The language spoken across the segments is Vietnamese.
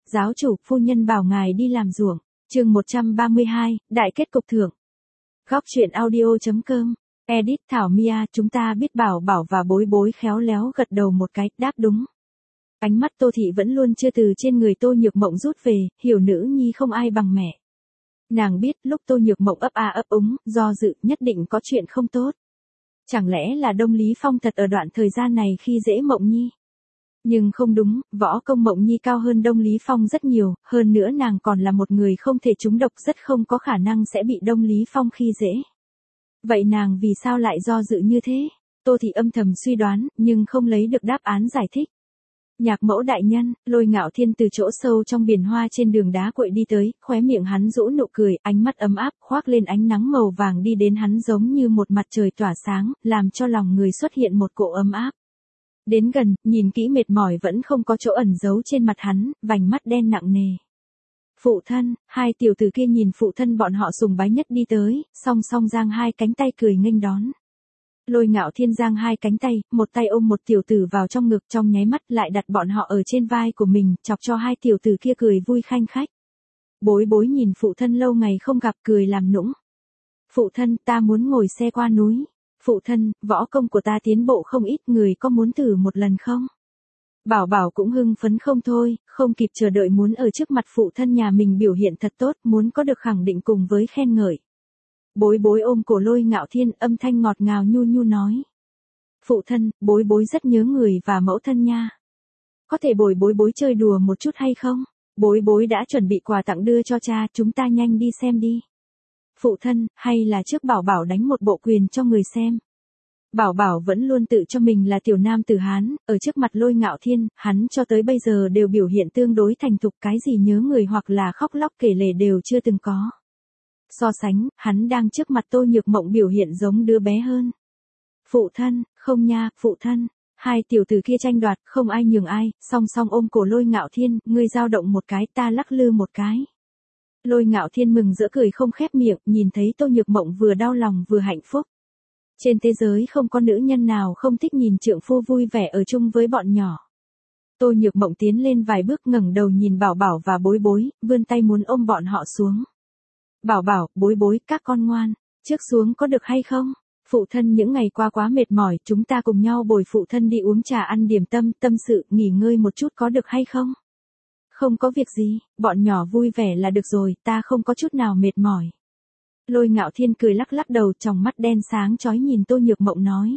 giáo chủ, phu nhân bảo ngài đi làm ruộng. Chương 132, đại kết cục thưởng. Góc truyện audio.com. Edit Thảo Mia, chúng ta biết Bảo Bảo và Bối Bối khéo léo gật đầu một cái, đáp đúng. Ánh mắt Tô Thị vẫn luôn chưa từ trên người Tô Nhược Mộng rút về, hiểu nữ nhi không ai bằng mẹ. Nàng biết lúc Tô Nhược Mộng ấp a ấp úng, do dự, nhất định có chuyện không tốt. Chẳng lẽ là Đông Lý Phong thật ở đoạn thời gian này khi dễ Mộng Nhi? Nhưng không đúng, võ công Mộng Nhi cao hơn Đông Lý Phong rất nhiều, hơn nữa nàng còn là một người không thể trúng độc, rất không có khả năng sẽ bị Đông Lý Phong khi dễ. Vậy nàng vì sao lại do dự như thế? Tô Thị âm thầm suy đoán, nhưng không lấy được đáp án giải thích. Nhạc mẫu đại nhân, Lôi Ngạo Thiên từ chỗ sâu trong biển hoa trên đường đá cuội đi tới, khóe miệng hắn rũ nụ cười, ánh mắt ấm áp, khoác lên ánh nắng màu vàng đi đến hắn giống như một mặt trời tỏa sáng, làm cho lòng người xuất hiện một cỗ ấm áp. Đến gần, nhìn kỹ mệt mỏi vẫn không có chỗ ẩn giấu trên mặt hắn, vành mắt đen nặng nề. Phụ thân, hai tiểu tử kia nhìn phụ thân bọn họ sùng bái nhất đi tới, song song giang hai cánh tay cười nghênh đón. Lôi Ngạo Thiên giang hai cánh tay, một tay ôm một tiểu tử vào trong ngực, trong nháy mắt lại đặt bọn họ ở trên vai của mình, chọc cho hai tiểu tử kia cười vui khanh khách. Bối Bối nhìn phụ thân lâu ngày không gặp, cười làm nũng. Phụ thân, ta muốn ngồi xe qua núi. Phụ thân, võ công của ta tiến bộ không ít, người có muốn thử một lần không? Bảo Bảo cũng hưng phấn không thôi, không kịp chờ đợi muốn ở trước mặt phụ thân nhà mình biểu hiện thật tốt, muốn có được khẳng định cùng với khen ngợi. Bối Bối ôm cổ Lôi Ngạo Thiên, âm thanh ngọt ngào nhu nhu nói. Phụ thân, Bối Bối rất nhớ người và mẫu thân nha. Có thể bồi Bối Bối chơi đùa một chút hay không? Bối Bối đã chuẩn bị quà tặng đưa cho cha, chúng ta nhanh đi xem đi. Phụ thân, hay là trước Bảo Bảo đánh một bộ quyền cho người xem. Bảo Bảo vẫn luôn tự cho mình là tiểu nam tử Hán, ở trước mặt Lôi Ngạo Thiên, hắn cho tới bây giờ đều biểu hiện tương đối thành thục, cái gì nhớ người hoặc là khóc lóc kể lể đều chưa từng có. So sánh, hắn đang trước mặt Tô Nhược Mộng biểu hiện giống đứa bé hơn. Phụ thân, không nha, phụ thân. Hai tiểu tử kia tranh đoạt, không ai nhường ai, song song ôm cổ Lôi Ngạo Thiên, ngươi dao động một cái, ta lắc lư một cái. Lôi Ngạo Thiên mừng rỡ cười không khép miệng, nhìn thấy Tô Nhược Mộng vừa đau lòng vừa hạnh phúc. Trên thế giới không có nữ nhân nào không thích nhìn trượng phu vui vẻ ở chung với bọn nhỏ. Tô Nhược Mộng tiến lên vài bước, ngẩng đầu nhìn Bảo Bảo và Bối Bối, vươn tay muốn ôm bọn họ xuống. Bảo Bảo, Bối Bối, các con ngoan, trước xuống có được hay không? Phụ thân những ngày qua quá mệt mỏi, chúng ta cùng nhau bồi phụ thân đi uống trà ăn điểm tâm, tâm sự, nghỉ ngơi một chút có được hay không? Không có việc gì, bọn nhỏ vui vẻ là được rồi, ta không có chút nào mệt mỏi. Lôi Ngạo Thiên cười lắc lắc đầu, tròng mắt đen sáng chói nhìn Tô Nhược Mộng nói.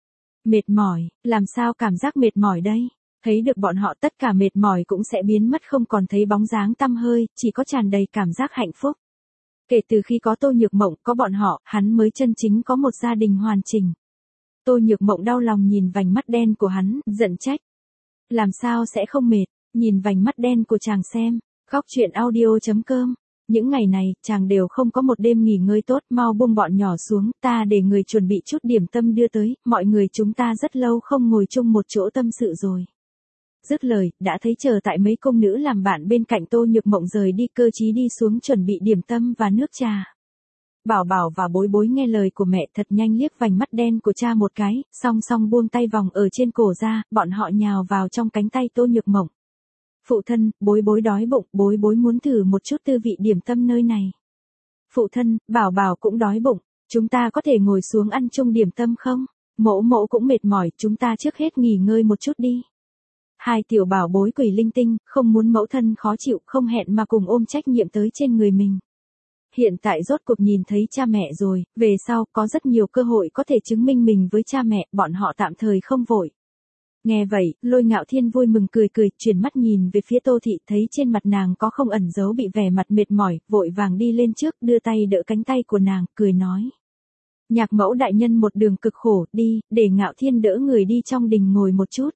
Mệt mỏi, làm sao cảm giác mệt mỏi đây? Thấy được bọn họ tất cả mệt mỏi cũng sẽ biến mất, không còn thấy bóng dáng tăm hơi, chỉ có tràn đầy cảm giác hạnh phúc. Kể từ khi có Tô Nhược Mộng, có bọn họ, hắn mới chân chính có một gia đình hoàn chỉnh. Tô Nhược Mộng đau lòng nhìn vành mắt đen của hắn, giận trách. Làm sao sẽ không mệt, nhìn vành mắt đen của chàng xem. Góc truyện audio.com. Những ngày này, chàng đều không có một đêm nghỉ ngơi tốt, mau buông bọn nhỏ xuống, ta để người chuẩn bị chút điểm tâm đưa tới, mọi người chúng ta rất lâu không ngồi chung một chỗ tâm sự rồi. Dứt lời, đã thấy chờ tại mấy công nữ làm bạn bên cạnh Tô Nhược Mộng rời đi, cơ trí đi xuống chuẩn bị điểm tâm và nước trà. Bảo Bảo và Bối Bối nghe lời của mẹ thật nhanh liếc vành mắt đen của cha một cái, song song buông tay vòng ở trên cổ ra, bọn họ nhào vào trong cánh tay Tô Nhược Mộng. Phụ thân, Bối Bối đói bụng, Bối Bối muốn thử một chút tư vị điểm tâm nơi này. Phụ thân, Bảo Bảo cũng đói bụng, chúng ta có thể ngồi xuống ăn chung điểm tâm không? Mỗ mỗ cũng mệt mỏi, chúng ta trước hết nghỉ ngơi một chút đi. Hai tiểu bảo bối quỷ linh tinh, không muốn mẫu thân khó chịu, không hẹn mà cùng ôm trách nhiệm tới trên người mình. Hiện tại rốt cuộc nhìn thấy cha mẹ rồi, về sau có rất nhiều cơ hội có thể chứng minh mình với cha mẹ, bọn họ tạm thời không vội. Nghe vậy, Lôi Ngạo Thiên vui mừng cười cười, chuyển mắt nhìn về phía Tô Thị, thấy trên mặt nàng có không ẩn giấu bị vẻ mặt mệt mỏi, vội vàng đi lên trước, đưa tay đỡ cánh tay của nàng, cười nói. Nhạc mẫu đại nhân một đường cực khổ, đi, để Ngạo Thiên đỡ người đi trong đình ngồi một chút.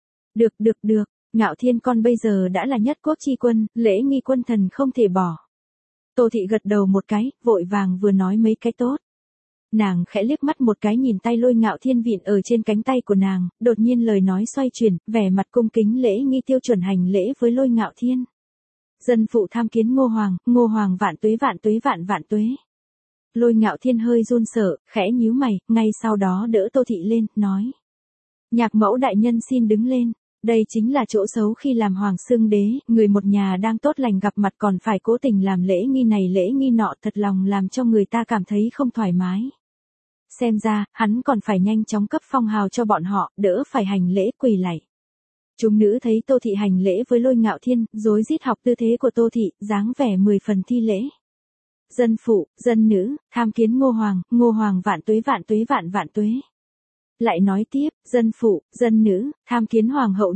Được, Ngạo Thiên con bây giờ đã là nhất quốc chi quân, lễ nghi quân thần không thể bỏ. Tô Thị gật đầu một cái, vội vàng vừa nói mấy cái tốt. Nàng khẽ liếc mắt một cái nhìn tay Lôi Ngạo Thiên vịn ở trên cánh tay của nàng, đột nhiên lời nói xoay chuyển, vẻ mặt cung kính lễ nghi tiêu chuẩn hành lễ với Lôi Ngạo Thiên. Dân phụ tham kiến Ngô Hoàng vạn tuế vạn tuế. Lôi Ngạo Thiên hơi run sợ, khẽ nhíu mày, ngay sau đó đỡ Tô Thị lên, nói. Nhạc mẫu đại nhân xin đứng lên. Đây chính là chỗ xấu khi làm hoàng xương đế, người một nhà đang tốt lành gặp mặt còn phải cố tình làm lễ nghi này lễ nghi nọ, thật lòng làm cho người ta cảm thấy không thoải mái. Xem ra, hắn còn phải nhanh chóng cấp phong hào cho bọn họ, đỡ phải hành lễ quỳ lạy. Chúng nữ thấy Tô Thị hành lễ với Lôi Ngạo Thiên, rối rít học tư thế của Tô Thị, dáng vẻ 10 phần thi lễ. Dân phụ, dân nữ, tham kiến Ngô Hoàng vạn tuế vạn tuế. Lại nói tiếp, dân phụ, dân nữ, tham kiến Hoàng hậu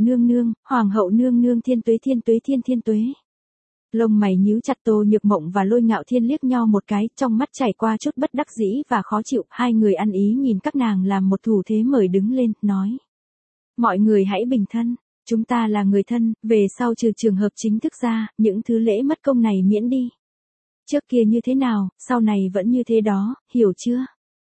nương nương thiên tuế. Lông mày nhíu chặt, Tô Nhược Mộng và Lôi Ngạo Thiên liếc nhau một cái, trong mắt chảy qua chút bất đắc dĩ và khó chịu, hai người ăn ý nhìn các nàng làm một thủ thế mời đứng lên, nói. Mọi người hãy bình thân, chúng ta là người thân, về sau trừ trường hợp chính thức ra, những thứ lễ mất công này miễn đi. Trước kia như thế nào, sau này vẫn như thế đó, hiểu chưa?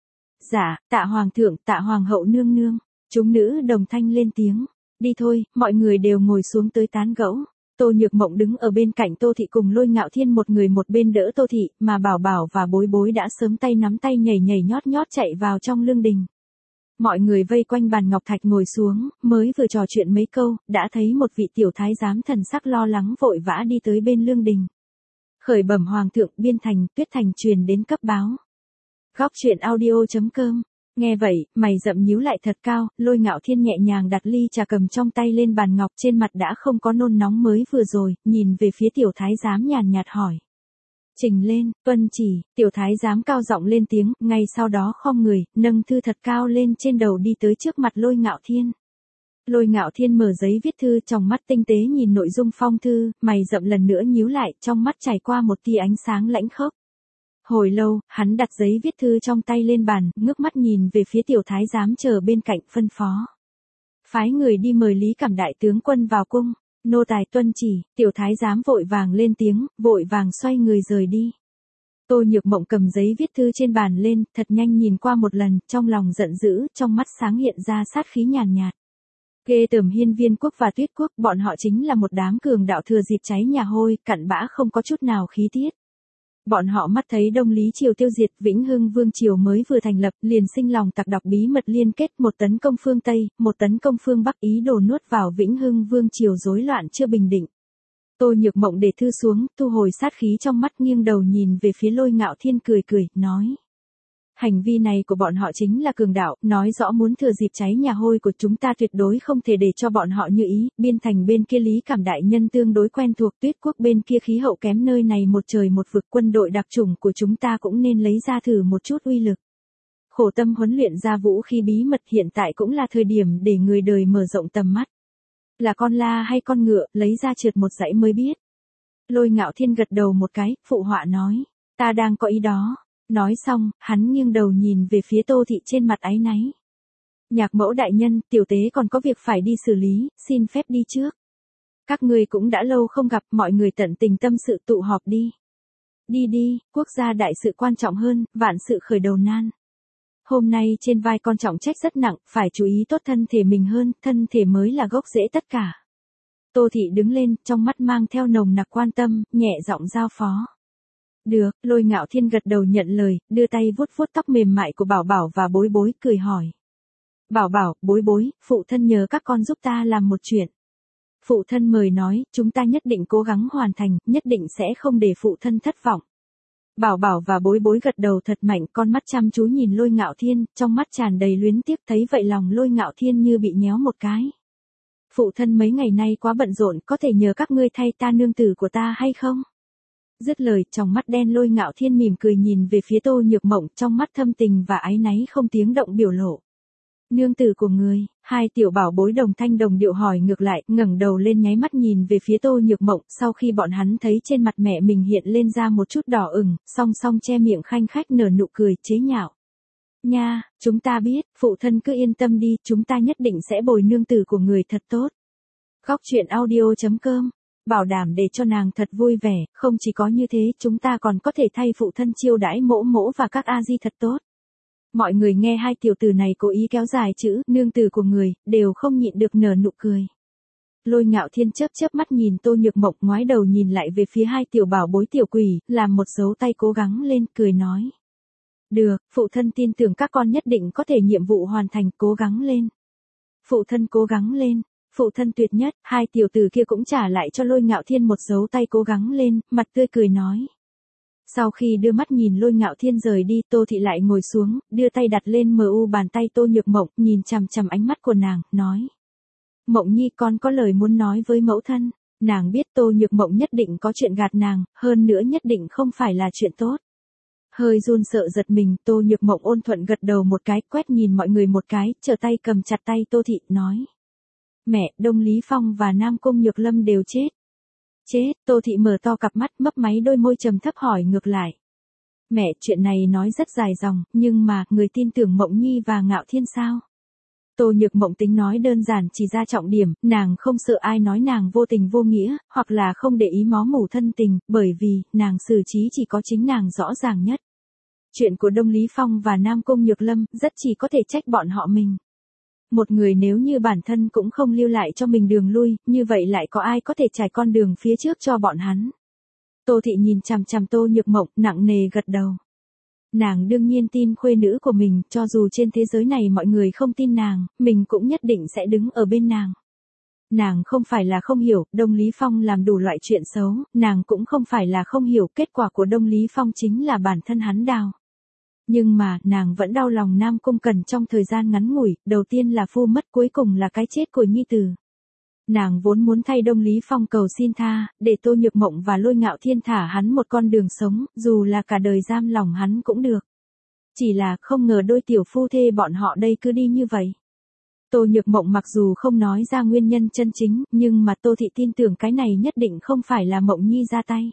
Dạ, tạ hoàng thượng, tạ hoàng hậu nương nương. Chúng nữ đồng thanh lên tiếng. Đi thôi, mọi người đều ngồi xuống tới tán gẫu. Tô Nhược Mộng đứng ở bên cạnh Tô Thị cùng Lôi Ngạo Thiên một người một bên đỡ Tô Thị, mà Bảo Bảo và Bối Bối đã sớm tay nắm tay nhảy nhót chạy vào trong lương đình. Mọi người vây quanh bàn ngọc thạch ngồi xuống, mới vừa trò chuyện mấy câu, đã thấy một vị tiểu thái giám thần sắc lo lắng vội vã đi tới bên lương đình. Khởi bẩm hoàng thượng, Biên Thành, Tuyết Thành truyền đến cấp báo. Góc truyện audio.com. Nghe vậy, mày rậm nhíu lại thật cao, Lôi Ngạo Thiên nhẹ nhàng đặt ly trà cầm trong tay lên bàn ngọc, trên mặt đã không có nôn nóng mới vừa rồi, nhìn về phía tiểu thái giám nhàn nhạt hỏi. Trình lên, tuân chỉ, tiểu thái giám cao giọng lên tiếng, ngay sau đó khom người, nâng thư thật cao lên trên đầu đi tới trước mặt Lôi Ngạo Thiên. Lôi Ngạo Thiên mở giấy viết thư, trong mắt tinh tế nhìn nội dung phong thư, mày rậm lần nữa nhíu lại, trong mắt chảy qua một tia ánh sáng lãnh khốc. Hồi lâu, hắn đặt giấy viết thư trong tay lên bàn, ngước mắt nhìn về phía tiểu thái giám chờ bên cạnh, phân phó. Phái người đi mời Lý Cảm đại tướng quân vào cung. Nô tài tuân chỉ, tiểu thái giám vội vàng lên tiếng, vội vàng xoay người rời đi. Tô Nhược Mộng cầm giấy viết thư trên bàn lên, thật nhanh nhìn qua một lần, trong lòng giận dữ, trong mắt sáng hiện ra sát khí nhàn nhạt. Ghê tởm Hiên Viên quốc và Tuyết quốc, bọn họ chính là một đám cường đạo thừa dịp cháy nhà hôi, cặn bã không có chút nào khí tiết. Bọn họ mắt thấy Đông Lý Triều tiêu diệt, Vĩnh Hưng Vương Triều mới vừa thành lập, liền sinh lòng tặc độc bí mật liên kết, một tấn công phương Tây, một tấn công phương Bắc, ý đồ nuốt vào Vĩnh Hưng Vương Triều rối loạn chưa bình định. Tô Nhược Mộng để thư xuống, thu hồi sát khí trong mắt, nghiêng đầu nhìn về phía Lôi Ngạo Thiên cười, nói. Hành vi này của bọn họ chính là cường đạo, nói rõ muốn thừa dịp cháy nhà hôi của chúng ta, tuyệt đối không thể để cho bọn họ như ý. Biên Thành bên kia Lý Cảm đại nhân tương đối quen thuộc, Tuyết quốc bên kia khí hậu kém, nơi này một trời một vực, quân đội đặc chủng của chúng ta cũng nên lấy ra thử một chút uy lực. Khổ tâm huấn luyện ra vũ khí bí mật, hiện tại cũng là thời điểm để người đời mở rộng tầm mắt. Là con la hay con ngựa, lấy ra trượt một dãy mới biết. Lôi Ngạo Thiên gật đầu một cái, phụ họa nói, ta đang có ý đó. Nói xong, hắn nghiêng đầu nhìn về phía Tô Thị trên mặt áy náy. Nhạc mẫu đại nhân, tiểu tế còn có việc phải đi xử lý, xin phép đi trước. Các ngươi cũng đã lâu không gặp, mọi người tận tình tâm sự tụ họp đi. Đi, quốc gia đại sự quan trọng hơn, vạn sự khởi đầu nan. Hôm nay trên vai con trọng trách rất nặng, phải chú ý tốt thân thể mình hơn, thân thể mới là gốc rễ tất cả. Tô Thị đứng lên, trong mắt mang theo nồng nặc quan tâm, nhẹ giọng giao phó. Được, Lôi Ngạo Thiên gật đầu nhận lời, đưa tay vuốt tóc mềm mại của Bảo Bảo và Bối Bối, cười hỏi. Bảo Bảo, Bối Bối, phụ thân nhờ các con giúp ta làm một chuyện. Phụ thân mời nói, chúng ta nhất định cố gắng hoàn thành, nhất định sẽ không để phụ thân thất vọng. Bảo Bảo và Bối Bối gật đầu thật mạnh, con mắt chăm chú nhìn Lôi Ngạo Thiên, trong mắt tràn đầy luyến tiếc, thấy vậy lòng Lôi Ngạo Thiên như bị nhéo một cái. Phụ thân mấy ngày nay quá bận rộn, có thể nhờ các ngươi thay ta nương tử của ta hay không? Dứt lời, trong mắt đen Lôi Ngạo Thiên mỉm cười nhìn về phía Tô Nhược Mộng, trong mắt thâm tình và áy náy không tiếng động biểu lộ. Nương tử của người, hai tiểu bảo bối đồng thanh đồng điệu hỏi ngược lại, ngẩng đầu lên nháy mắt nhìn về phía Tô Nhược Mộng, sau khi bọn hắn thấy trên mặt mẹ mình hiện lên ra một chút đỏ ửng, song song che miệng khanh khách nở nụ cười chế nhạo. Nha, chúng ta biết, phụ thân cứ yên tâm đi, chúng ta nhất định sẽ bồi nương tử của người thật tốt. Góc truyện audio.com, bảo đảm để cho nàng thật vui vẻ, không chỉ có như thế, chúng ta còn có thể thay phụ thân chiêu đãi mỗ mỗ và các a di thật tốt. Mọi người nghe hai tiểu tử này cố ý kéo dài chữ nương tử của người, đều không nhịn được nở nụ cười. Lôi Ngạo Thiên chớp mắt nhìn Tô Nhược Mộng, ngoái đầu nhìn lại về phía hai tiểu bảo bối tiểu quỷ, làm một dấu tay cố gắng lên, cười nói. Được, phụ thân tin tưởng các con nhất định có thể nhiệm vụ hoàn thành, cố gắng lên. Phụ thân cố gắng lên. phụ thân tuyệt nhất, hai tiểu tử kia cũng trả lại cho Lôi Ngạo Thiên một dấu tay cố gắng lên, mặt tươi cười nói. Sau khi đưa mắt nhìn Lôi Ngạo Thiên rời đi, Tô Thị lại ngồi xuống, đưa tay đặt lên bàn tay Tô Nhược Mộng, nhìn chằm chằm ánh mắt của nàng, nói. Mộng Nhi, con có lời muốn nói với mẫu thân. Nàng biết Tô Nhược Mộng nhất định có chuyện gạt nàng, hơn nữa nhất định không phải là chuyện tốt. Hơi run sợ giật mình, Tô Nhược Mộng ôn thuận gật đầu một cái, quét nhìn mọi người một cái, trở tay cầm chặt tay Tô Thị, nói. Mẹ, Đông Lý Phong và Nam Cung Nhược Lâm đều chết. Chết, Tô Thị mở to cặp mắt, mấp máy đôi môi trầm thấp hỏi ngược lại. Mẹ, chuyện này nói rất dài dòng, nhưng mà, người tin tưởng Mộng Nhi và Ngạo Thiên sao? Tô Nhược Mộng tính nói đơn giản chỉ ra trọng điểm, nàng không sợ ai nói nàng vô tình vô nghĩa, hoặc là không để ý máu mủ thân tình, bởi vì, nàng xử trí chỉ có chính nàng rõ ràng nhất. Chuyện của Đông Lý Phong và Nam Cung Nhược Lâm, rất chỉ có thể trách bọn họ mình. Một người nếu như bản thân cũng không lưu lại cho mình đường lui, như vậy lại có ai có thể trải con đường phía trước cho bọn hắn. Tô Thị nhìn chằm chằm Tô Nhược Mộng, nặng nề gật đầu. Nàng đương nhiên tin khuê nữ của mình, cho dù trên thế giới này mọi người không tin nàng, mình cũng nhất định sẽ đứng ở bên nàng. Nàng không phải là không hiểu, Đông Lý Phong làm đủ loại chuyện xấu, nàng cũng không phải là không hiểu, kết quả của Đông Lý Phong chính là bản thân hắn đào. Nhưng mà, nàng vẫn đau lòng Nam Cung Cẩn trong thời gian ngắn ngủi, đầu tiên là phu mất, cuối cùng là cái chết của nhi tử. Nàng vốn muốn thay Đông Lý Phong cầu xin tha, để Tô Nhược Mộng và Lôi Ngạo Thiên thả hắn một con đường sống, dù là cả đời giam lòng hắn cũng được. Chỉ là không ngờ đôi tiểu phu thê bọn họ đây cứ đi như vậy. Tô Nhược Mộng mặc dù không nói ra nguyên nhân chân chính, nhưng mà Tô Thị tin tưởng cái này nhất định không phải là Mộng Nhi ra tay.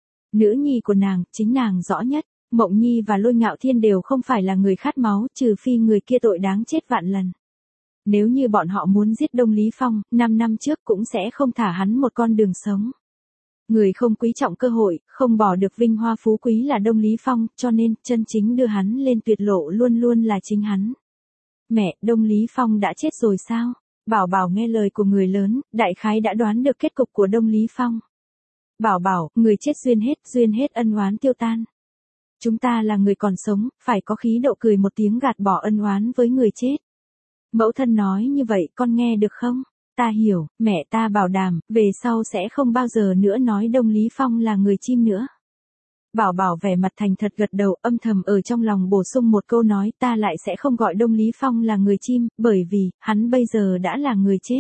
Nữ nhi của nàng, chính nàng rõ nhất, Mộng Nhi và Lôi Ngạo Thiên đều không phải là người khát máu, trừ phi người kia tội đáng chết vạn lần. Nếu như bọn họ muốn giết Đông Lý Phong, 5 năm trước cũng sẽ không thả hắn một con đường sống. Người không quý trọng cơ hội, không bỏ được vinh hoa phú quý là Đông Lý Phong, cho nên, chân chính đưa hắn lên tuyệt lộ luôn luôn là chính hắn. Mẹ, Đông Lý Phong đã chết rồi sao? Bảo Bảo nghe lời của người lớn, đại khái đã đoán được kết cục của Đông Lý Phong. Bảo Bảo, người chết duyên hết ân oán tiêu tan. Chúng ta là người còn sống, phải có khí độ cười một tiếng gạt bỏ ân oán với người chết. Mẫu thân nói như vậy, con nghe được không? Ta hiểu, mẹ ta bảo đảm, về sau sẽ không bao giờ nữa nói Đông Lý Phong là người chim nữa. Bảo Bảo vẻ mặt thành thật gật đầu, âm thầm ở trong lòng bổ sung một câu nói, ta lại sẽ không gọi Đông Lý Phong là người chim, bởi vì, hắn bây giờ đã là người chết.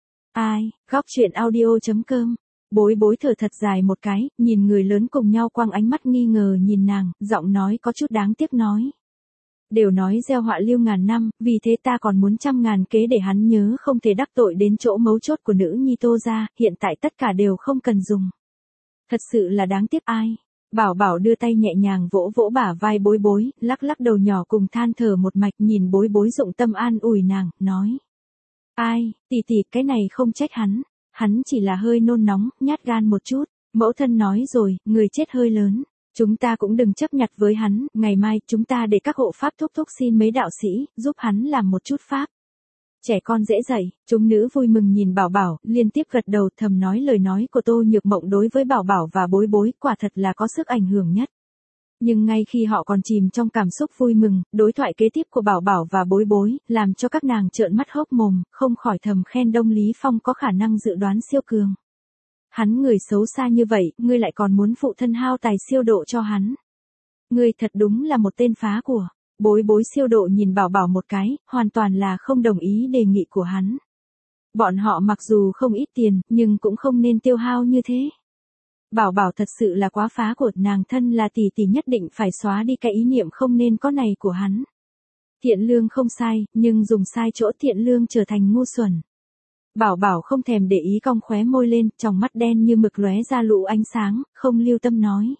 Ai, góc chuyện audio.com. Bối bối thở thật dài một cái, nhìn người lớn cùng nhau quăng ánh mắt nghi ngờ nhìn nàng, giọng nói có chút đáng tiếc nói. Đều nói gieo họa lưu ngàn năm, vì thế ta còn muốn 100.000 kế để hắn nhớ không thể đắc tội đến chỗ mấu chốt của nữ nhi Tô gia, hiện tại tất cả đều không cần dùng. Thật sự là đáng tiếc ai. Bảo Bảo đưa tay nhẹ nhàng vỗ vỗ bả vai bối bối, lắc lắc đầu nhỏ cùng than thở một mạch nhìn bối bối dụng tâm an ủi nàng, nói. Ai, tỷ cái này không trách hắn chỉ là hơi nôn nóng, nhát gan một chút, mẫu thân nói rồi, người chết hơi lớn. Chúng ta cũng đừng chấp nhặt với hắn, ngày mai chúng ta để các hộ pháp thúc xin mấy đạo sĩ, giúp hắn làm một chút pháp. Trẻ con dễ dạy, chúng nữ vui mừng nhìn Bảo Bảo, liên tiếp gật đầu thầm nói lời nói của Tô Nhược Mộng đối với Bảo Bảo và bối bối, quả thật là có sức ảnh hưởng nhất. Nhưng ngay khi họ còn chìm trong cảm xúc vui mừng, đối thoại kế tiếp của Bảo Bảo và bối bối, làm cho các nàng trợn mắt hốc mồm, không khỏi thầm khen Đông Lý Phong có khả năng dự đoán siêu cường. Hắn người xấu xa như vậy, ngươi lại còn muốn phụ thân hao tài siêu độ cho hắn. Ngươi thật đúng là một tên phá của. Bối bối siêu độ nhìn Bảo Bảo một cái, hoàn toàn là không đồng ý đề nghị của hắn. Bọn họ mặc dù không ít tiền, nhưng cũng không nên tiêu hao như thế. Bảo Bảo thật sự là quá phá của, nàng thân là tỷ nhất định phải xóa đi cái ý niệm không nên có này của hắn. Thiện lương không sai, nhưng dùng sai chỗ thiện lương trở thành ngu xuẩn. Bảo Bảo không thèm để ý cong khóe môi lên, tròng mắt đen như mực lóe ra lũ ánh sáng, không lưu tâm nói.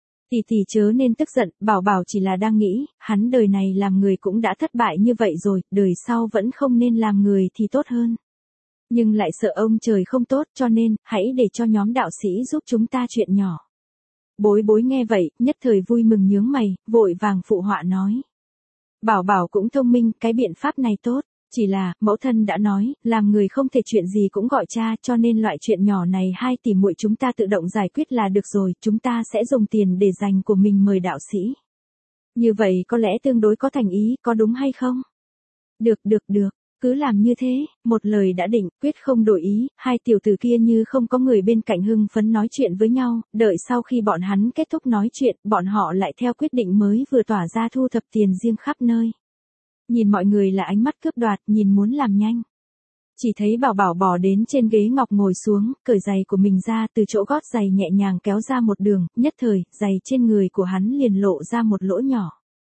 Tỷ chớ nên tức giận, Bảo Bảo chỉ là đang nghĩ, hắn đời này làm người cũng đã thất bại như vậy rồi, đời sau vẫn không nên làm người thì tốt hơn. Nhưng lại sợ ông trời không tốt cho nên, hãy để cho nhóm đạo sĩ giúp chúng ta chuyện nhỏ. Bối bối nghe vậy, nhất thời vui mừng nhướng mày, vội vàng phụ họa nói. Bảo Bảo cũng thông minh, cái biện pháp này tốt. Chỉ là, mẫu thân đã nói, làm người không thể chuyện gì cũng gọi cha, cho nên loại chuyện nhỏ này hai tỷ muội chúng ta tự động giải quyết là được rồi, chúng ta sẽ dùng tiền để dành của mình mời đạo sĩ. Như vậy có lẽ tương đối có thành ý, có đúng hay không? Được. Cứ làm như thế, một lời đã định, quyết không đổi ý, hai tiểu tử kia như không có người bên cạnh hưng phấn nói chuyện với nhau, đợi sau khi bọn hắn kết thúc nói chuyện, bọn họ lại theo quyết định mới vừa tỏa ra thu thập tiền riêng khắp nơi. Nhìn mọi người là ánh mắt cướp đoạt, nhìn muốn làm nhanh. Chỉ thấy Bảo Bảo bò đến trên ghế ngọc ngồi xuống, cởi giày của mình ra, từ chỗ gót giày nhẹ nhàng kéo ra một đường, nhất thời, giày trên người của hắn liền lộ ra một lỗ nhỏ.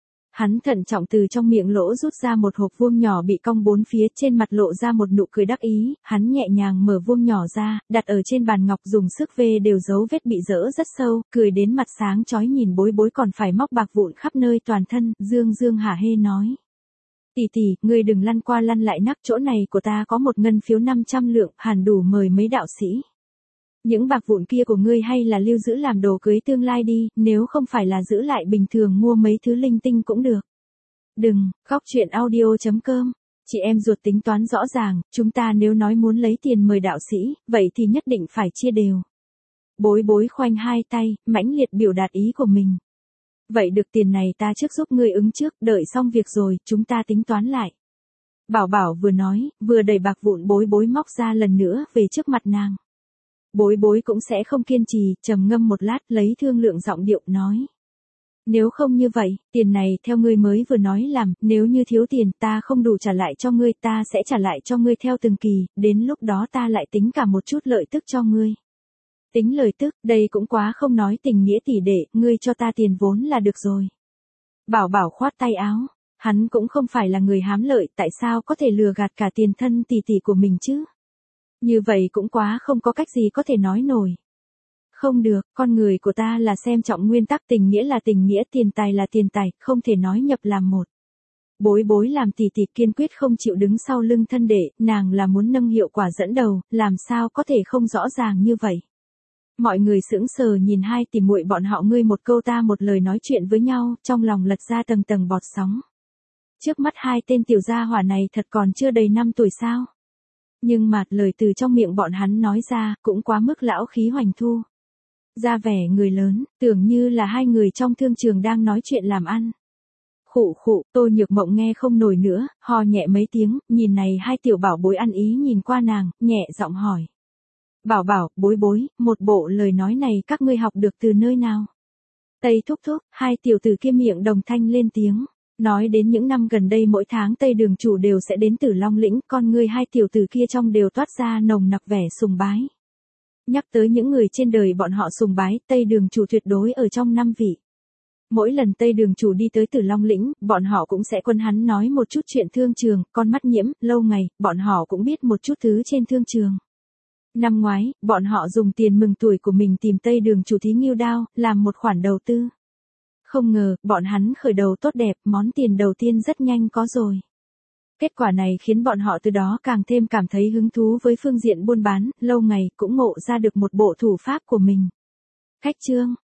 Hắn thận trọng từ trong miệng lỗ rút ra một hộp vuông nhỏ bị cong bốn phía, trên mặt lộ ra một nụ cười đắc ý, hắn nhẹ nhàng mở vuông nhỏ ra, đặt ở trên bàn ngọc dùng sức vê đều dấu vết bị dỡ rất sâu, cười đến mặt sáng chói nhìn Bối Bối còn phải móc bạc vụn khắp nơi toàn thân, dương dương hả hê nói. Tỷ tỷ, ngươi đừng lăn qua lăn lại nắc, chỗ này của ta có một ngân phiếu 500 lượng, hẳn đủ mời mấy đạo sĩ. Những bạc vụn kia của ngươi hay là lưu giữ làm đồ cưới tương lai đi, nếu không phải là giữ lại bình thường mua mấy thứ linh tinh cũng được. Đừng, Góc Chuyện Audio.com. Chị em ruột tính toán rõ ràng, chúng ta nếu nói muốn lấy tiền mời đạo sĩ, vậy thì nhất định phải chia đều. Bối Bối khoanh hai tay, mãnh liệt biểu đạt ý của mình. Vậy được, tiền này ta trước giúp ngươi ứng trước, đợi xong việc rồi, chúng ta tính toán lại. Bảo Bảo vừa nói, vừa đẩy bạc vụn Bối Bối móc ra lần nữa về trước mặt nàng. Bối Bối cũng sẽ không kiên trì, trầm ngâm một lát lấy thương lượng giọng điệu nói. Nếu không như vậy, tiền này theo ngươi mới vừa nói làm, nếu như thiếu tiền ta không đủ trả lại cho ngươi, ta sẽ trả lại cho ngươi theo từng kỳ, đến lúc đó ta lại tính cả một chút lợi tức cho ngươi. Tính lời tức, đây cũng quá không nói tình nghĩa tỷ đệ, ngươi cho ta tiền vốn là được rồi. Bảo Bảo khoát tay áo, hắn cũng không phải là người hám lợi, tại sao có thể lừa gạt cả tiền thân tỷ tỷ của mình chứ? Như vậy cũng quá không có cách gì có thể nói nổi. Không được, con người của ta là xem trọng nguyên tắc, tình nghĩa là tình nghĩa, tiền tài là tiền tài, không thể nói nhập làm một. Bối Bối làm tỷ tỷ kiên quyết không chịu đứng sau lưng thân đệ, nàng là muốn nâng hiệu quả dẫn đầu, làm sao có thể không rõ ràng như vậy. Mọi người sững sờ nhìn hai tỷ muội bọn họ, ngươi một câu ta một lời nói chuyện với nhau, trong lòng lật ra tầng tầng bọt sóng. Trước mắt hai tên tiểu gia hỏa này thật còn chưa đầy 5 tuổi sao? Nhưng mà lời từ trong miệng bọn hắn nói ra cũng quá mức lão khí hoành thu. Ra vẻ người lớn, tưởng như là hai người trong thương trường đang nói chuyện làm ăn. Khụ khụ, Tô Nhược Mộng nghe không nổi nữa, ho nhẹ mấy tiếng, nhìn này hai tiểu bảo bối ăn ý nhìn qua nàng, nhẹ giọng hỏi. Bảo Bảo, Bối Bối, một bộ lời nói này các ngươi học được từ nơi nào? Tây thúc thúc, hai tiểu tử kia miệng đồng thanh lên tiếng. Nói đến những năm gần đây mỗi tháng Tây Đường chủ đều sẽ đến Tử Long Lĩnh, con ngươi hai tiểu tử kia trong đều toát ra nồng nặc vẻ sùng bái. Nhắc tới những người trên đời bọn họ sùng bái, Tây Đường chủ tuyệt đối ở trong 5 vị. Mỗi lần Tây Đường chủ đi tới Tử Long Lĩnh, bọn họ cũng sẽ quân hắn nói một chút chuyện thương trường, con mắt nhiễm, lâu ngày, bọn họ cũng biết một chút thứ trên thương trường. Năm ngoái, bọn họ dùng tiền mừng tuổi của mình tìm Tây Đường chủ thí Ngưu Đao, làm một khoản đầu tư. Không ngờ, bọn hắn khởi đầu tốt đẹp, món tiền đầu tiên rất nhanh có rồi. Kết quả này khiến bọn họ từ đó càng thêm cảm thấy hứng thú với phương diện buôn bán, lâu ngày cũng ngộ ra được một bộ thủ pháp của mình. Khách chương,